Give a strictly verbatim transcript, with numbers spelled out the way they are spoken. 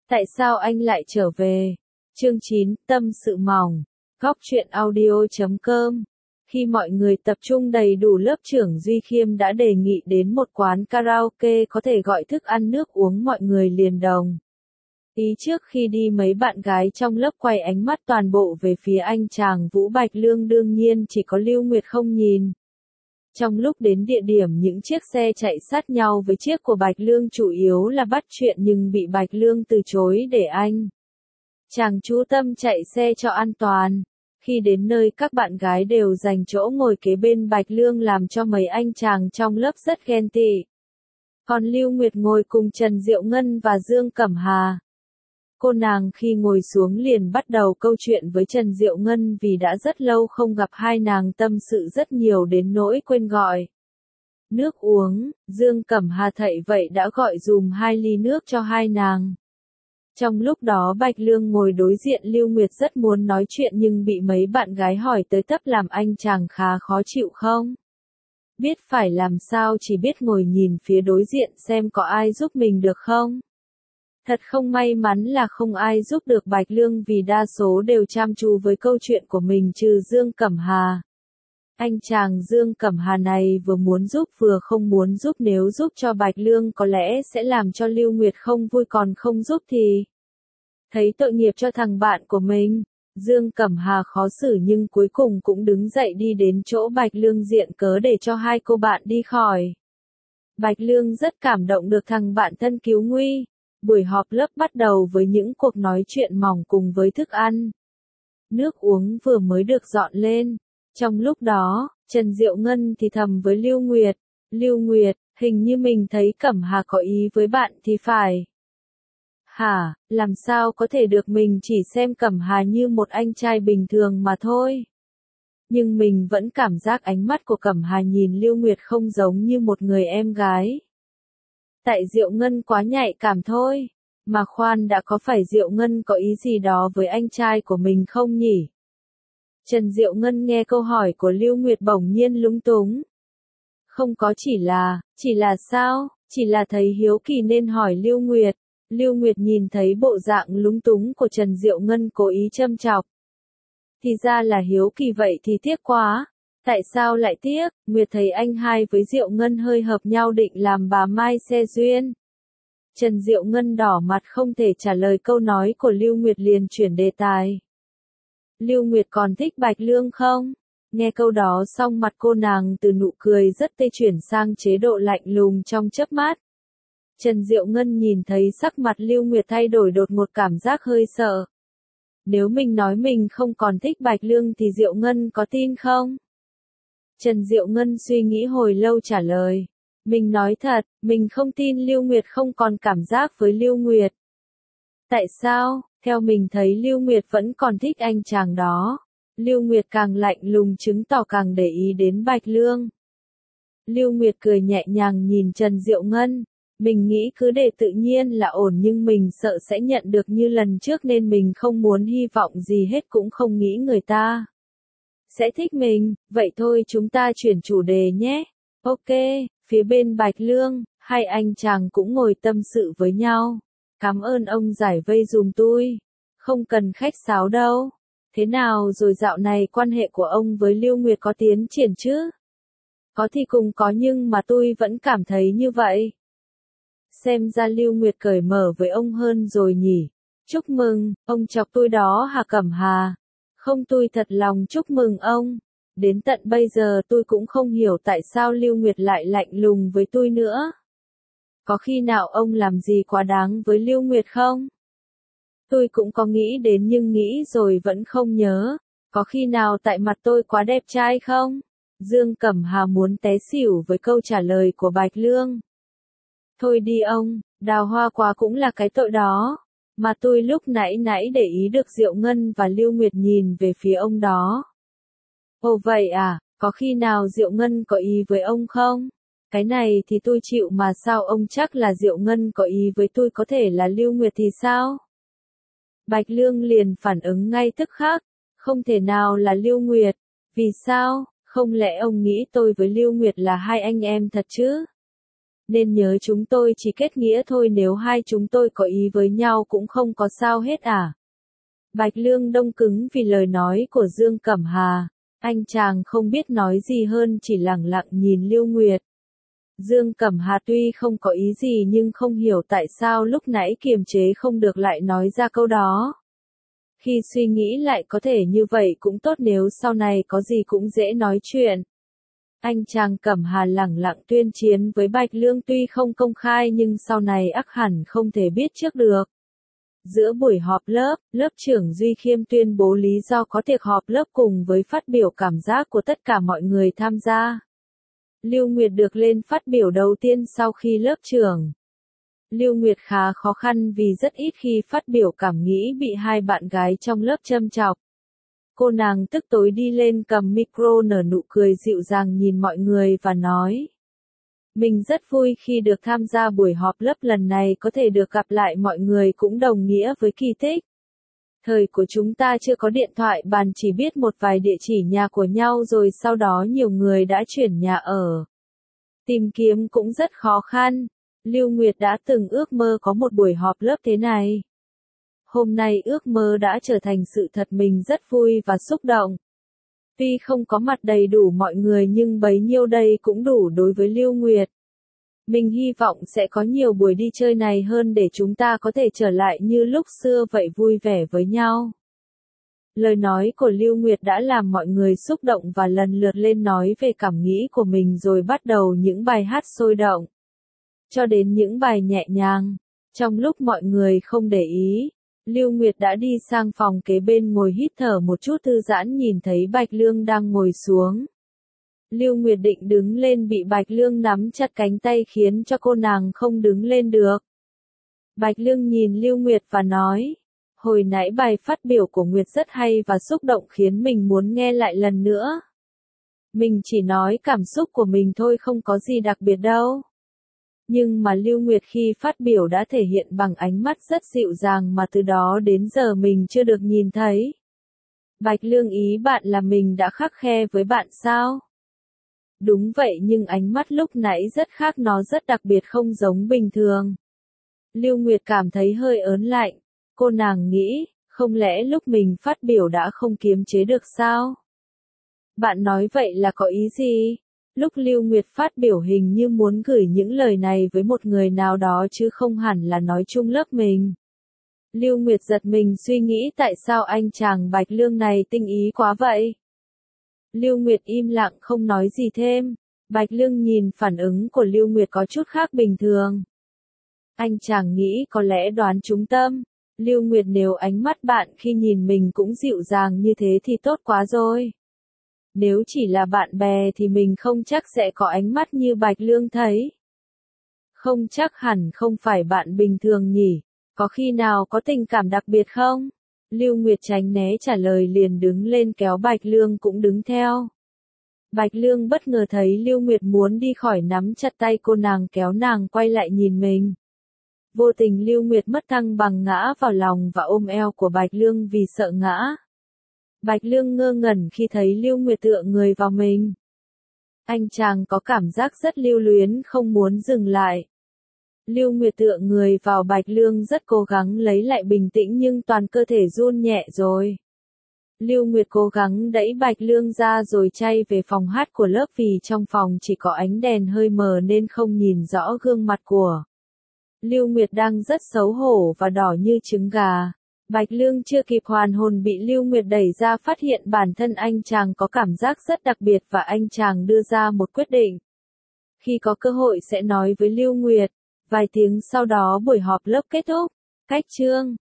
Tại sao anh lại trở về? Chương chín, tâm sự mỏng. Góc truyện audio chấm com. Khi mọi người tập trung đầy đủ, lớp trưởng Duy Khiêm đã đề nghị đến một quán karaoke có thể gọi thức ăn nước uống, mọi người liền đồng ý. Trước khi đi, mấy bạn gái trong lớp quay ánh mắt toàn bộ về phía anh chàng Vũ Bạch Lương, đương nhiên chỉ có Lưu Nguyệt không nhìn. Trong lúc đến địa điểm, những chiếc xe chạy sát nhau với chiếc của Bạch Lương, chủ yếu là bắt chuyện nhưng bị Bạch Lương từ chối để anh chàng chú tâm chạy xe cho an toàn. Khi đến nơi, các bạn gái đều dành chỗ ngồi kế bên Bạch Lương, làm cho mấy anh chàng trong lớp rất ghen tị. Còn Lưu Nguyệt ngồi cùng Trần Diệu Ngân và Dương Cẩm Hà. Cô nàng khi ngồi xuống liền bắt đầu câu chuyện với Trần Diệu Ngân, vì đã rất lâu không gặp hai nàng tâm sự rất nhiều đến nỗi quên gọi nước uống. Dương Cẩm Hà thấy vậy đã gọi dùm hai ly nước cho hai nàng. Trong lúc đó Bạch Lương ngồi đối diện Lưu Nguyệt rất muốn nói chuyện nhưng bị mấy bạn gái hỏi tới tấp làm anh chàng khá khó chịu, không biết phải làm sao, chỉ biết ngồi nhìn phía đối diện xem có ai giúp mình được không. Thật không may mắn là không ai giúp được Bạch Lương, vì đa số đều chăm chú với câu chuyện của mình trừ Dương Cẩm Hà. Anh chàng Dương Cẩm Hà này vừa muốn giúp vừa không muốn giúp, nếu giúp cho Bạch Lương có lẽ sẽ làm cho Lưu Nguyệt không vui, còn không giúp thì thấy tội nghiệp cho thằng bạn của mình. Dương Cẩm Hà khó xử nhưng cuối cùng cũng đứng dậy đi đến chỗ Bạch Lương diện cớ để cho hai cô bạn đi khỏi. Bạch Lương rất cảm động được thằng bạn thân cứu nguy. Buổi họp lớp bắt đầu với những cuộc nói chuyện mỏng cùng với thức ăn nước uống vừa mới được dọn lên. Trong lúc đó, Trần Diệu Ngân thì thầm với Lưu Nguyệt, Lưu Nguyệt, hình như mình thấy Cẩm Hà có ý với bạn thì phải. Hả, làm sao có thể được, mình chỉ xem Cẩm Hà như một anh trai bình thường mà thôi. Nhưng mình vẫn cảm giác ánh mắt của Cẩm Hà nhìn Lưu Nguyệt không giống như một người em gái. Tại Diệu Ngân quá nhạy cảm thôi. Mà khoan đã, có phải Diệu Ngân có ý gì đó với anh trai của mình không nhỉ? Trần Diệu Ngân nghe câu hỏi của Lưu Nguyệt bỗng nhiên lúng túng. Không có, chỉ là, chỉ là sao? Chỉ là thấy hiếu kỳ nên hỏi Lưu Nguyệt. Lưu Nguyệt nhìn thấy bộ dạng lúng túng của Trần Diệu Ngân, cố ý châm chọc. Thì ra là hiếu kỳ, vậy thì tiếc quá. Tại sao lại tiếc? Nguyệt thấy anh hai với Diệu Ngân hơi hợp nhau, định làm bà Mai xe duyên. Trần Diệu Ngân đỏ mặt không thể trả lời câu nói của Lưu Nguyệt, liền chuyển đề tài. Lưu Nguyệt còn thích Bạch Lương không? Nghe câu đó xong, mặt cô nàng từ nụ cười rất tươi chuyển sang chế độ lạnh lùng trong chớp mắt. Trần Diệu Ngân nhìn thấy sắc mặt Lưu Nguyệt thay đổi đột ngột, cảm giác hơi sợ. Nếu mình nói mình không còn thích Bạch Lương thì Diệu Ngân có tin không? Trần Diệu Ngân suy nghĩ hồi lâu trả lời. Mình nói thật, mình không tin Lưu Nguyệt không còn cảm giác với Lưu Nguyệt. Tại sao? Theo mình thấy Lưu Nguyệt vẫn còn thích anh chàng đó. Lưu Nguyệt càng lạnh lùng chứng tỏ càng để ý đến Bạch Lương. Lưu Nguyệt cười nhẹ nhàng nhìn Trần Diệu Ngân. Mình nghĩ cứ để tự nhiên là ổn, nhưng mình sợ sẽ nhận được như lần trước nên mình không muốn hy vọng gì hết, cũng không nghĩ người ta sẽ thích mình. Vậy thôi, chúng ta chuyển chủ đề nhé. Ok, phía bên Bạch Lương, hai anh chàng cũng ngồi tâm sự với nhau. Cảm ơn ông giải vây dùm tôi. Không cần khách sáo đâu. Thế nào rồi, dạo này quan hệ của ông với Lưu Nguyệt có tiến triển chứ? Có thì cùng có, nhưng mà tôi vẫn cảm thấy như vậy. Xem ra Lưu Nguyệt cởi mở với ông hơn rồi nhỉ. Chúc mừng, ông chọc tôi đó hả Cẩm Hà? Không, tôi thật lòng chúc mừng ông. Đến tận bây giờ tôi cũng không hiểu tại sao Lưu Nguyệt lại lạnh lùng với tôi nữa. Có khi nào ông làm gì quá đáng với Lưu Nguyệt không? Tôi cũng có nghĩ đến nhưng nghĩ rồi vẫn không nhớ. Có khi nào tại mặt tôi quá đẹp trai không? Dương Cẩm Hà muốn té xỉu với câu trả lời của Bạch Lương. Thôi đi ông, đào hoa quá cũng là cái tội đó. Mà tôi lúc nãy nãy để ý được Diệu Ngân và Lưu Nguyệt nhìn về phía ông đó. Ồ vậy à, có khi nào Diệu Ngân có ý với ông không? Cái này thì tôi chịu, mà sao ông chắc là Diệu Ngân có ý với tôi, có thể là Lưu Nguyệt thì sao? Bạch Lương liền phản ứng ngay tức khắc. Không thể nào là Lưu Nguyệt. Vì sao? Không lẽ ông nghĩ tôi với Lưu Nguyệt là hai anh em thật chứ? Nên nhớ chúng tôi chỉ kết nghĩa thôi, nếu hai chúng tôi có ý với nhau cũng không có sao hết à. Bạch Lương đông cứng vì lời nói của Dương Cẩm Hà. Anh chàng không biết nói gì hơn, chỉ lẳng lặng nhìn Lưu Nguyệt. Dương Cẩm Hà tuy không có ý gì nhưng không hiểu tại sao lúc nãy kiềm chế không được lại nói ra câu đó. Khi suy nghĩ lại có thể như vậy cũng tốt, nếu sau này có gì cũng dễ nói chuyện. Anh chàng Cẩm Hà lẳng lặng tuyên chiến với Bạch Lương, tuy không công khai nhưng sau này ắt hẳn không thể biết trước được. Giữa buổi họp lớp, lớp trưởng Duy Khiêm tuyên bố lý do có tiệc họp lớp cùng với phát biểu cảm giác của tất cả mọi người tham gia. Lưu Nguyệt được lên phát biểu đầu tiên sau khi lớp trưởng. Lưu Nguyệt khá khó khăn vì rất ít khi phát biểu cảm nghĩ, bị hai bạn gái trong lớp châm chọc. Cô nàng tức tối đi lên cầm micro, nở nụ cười dịu dàng nhìn mọi người và nói: Mình rất vui khi được tham gia buổi họp lớp lần này, có thể được gặp lại mọi người cũng đồng nghĩa với kỳ tích. Thời của chúng ta chưa có điện thoại bàn, chỉ biết một vài địa chỉ nhà của nhau, rồi sau đó nhiều người đã chuyển nhà ở. Tìm kiếm cũng rất khó khăn. Lưu Nguyệt đã từng ước mơ có một buổi họp lớp thế này. Hôm nay ước mơ đã trở thành sự thật, mình rất vui và xúc động. Tuy không có mặt đầy đủ mọi người nhưng bấy nhiêu đây cũng đủ đối với Lưu Nguyệt. Mình hy vọng sẽ có nhiều buổi đi chơi này hơn để chúng ta có thể trở lại như lúc xưa vậy, vui vẻ với nhau. Lời nói của Lưu Nguyệt đã làm mọi người xúc động và lần lượt lên nói về cảm nghĩ của mình, rồi bắt đầu những bài hát sôi động. Cho đến những bài nhẹ nhàng. Trong lúc mọi người không để ý, Lưu Nguyệt đã đi sang phòng kế bên ngồi hít thở một chút thư giãn, nhìn thấy Bạch Lương đang ngồi xuống. Lưu Nguyệt định đứng lên, bị Bạch Lương nắm chặt cánh tay khiến cho cô nàng không đứng lên được. Bạch Lương nhìn Lưu Nguyệt và nói: Hồi nãy bài phát biểu của Nguyệt rất hay và xúc động, khiến mình muốn nghe lại lần nữa. Mình chỉ nói cảm xúc của mình thôi, không có gì đặc biệt đâu. Nhưng mà Lưu Nguyệt khi phát biểu đã thể hiện bằng ánh mắt rất dịu dàng mà từ đó đến giờ mình chưa được nhìn thấy. Bạch Lương, ý bạn là mình đã khắt khe với bạn sao? Đúng vậy, nhưng ánh mắt lúc nãy rất khác, nó rất đặc biệt, không giống bình thường. Lưu Nguyệt cảm thấy hơi ớn lạnh. Cô nàng nghĩ, không lẽ lúc mình phát biểu đã không kiềm chế được sao? Bạn nói vậy là có ý gì? Lúc Lưu Nguyệt phát biểu hình như muốn gửi những lời này với một người nào đó chứ không hẳn là nói chung lớp mình. Lưu Nguyệt giật mình suy nghĩ tại sao anh chàng Bạch Lương này tinh ý quá vậy. Lưu Nguyệt im lặng không nói gì thêm. Bạch Lương nhìn phản ứng của Lưu Nguyệt có chút khác bình thường. Anh chàng nghĩ có lẽ đoán trúng tâm. Lưu Nguyệt, nếu ánh mắt bạn khi nhìn mình cũng dịu dàng như thế thì tốt quá rồi. Nếu chỉ là bạn bè thì mình không chắc sẽ có ánh mắt như Bạch Lương thấy. Không chắc hẳn không phải bạn bình thường nhỉ, có khi nào có tình cảm đặc biệt không? Lưu Nguyệt tránh né trả lời, liền đứng lên kéo Bạch Lương cũng đứng theo. Bạch Lương bất ngờ thấy Lưu Nguyệt muốn đi khỏi, nắm chặt tay cô nàng kéo nàng quay lại nhìn mình. Vô tình Lưu Nguyệt mất thăng bằng, ngã vào lòng và ôm eo của Bạch Lương vì sợ ngã. Bạch Lương ngơ ngẩn khi thấy Lưu Nguyệt tựa người vào mình. Anh chàng có cảm giác rất lưu luyến, không muốn dừng lại. Lưu Nguyệt tựa người vào Bạch Lương, rất cố gắng lấy lại bình tĩnh nhưng toàn cơ thể run nhẹ rồi. Lưu Nguyệt cố gắng đẩy Bạch Lương ra rồi chay về phòng hát của lớp, vì trong phòng chỉ có ánh đèn hơi mờ nên không nhìn rõ gương mặt của Lưu Nguyệt đang rất xấu hổ và đỏ như trứng gà. Bạch Lương chưa kịp hoàn hồn bị Lưu Nguyệt đẩy ra, phát hiện bản thân anh chàng có cảm giác rất đặc biệt và anh chàng đưa ra một quyết định. Khi có cơ hội sẽ nói với Lưu Nguyệt. Vài tiếng sau đó buổi họp lớp kết thúc. Cách chương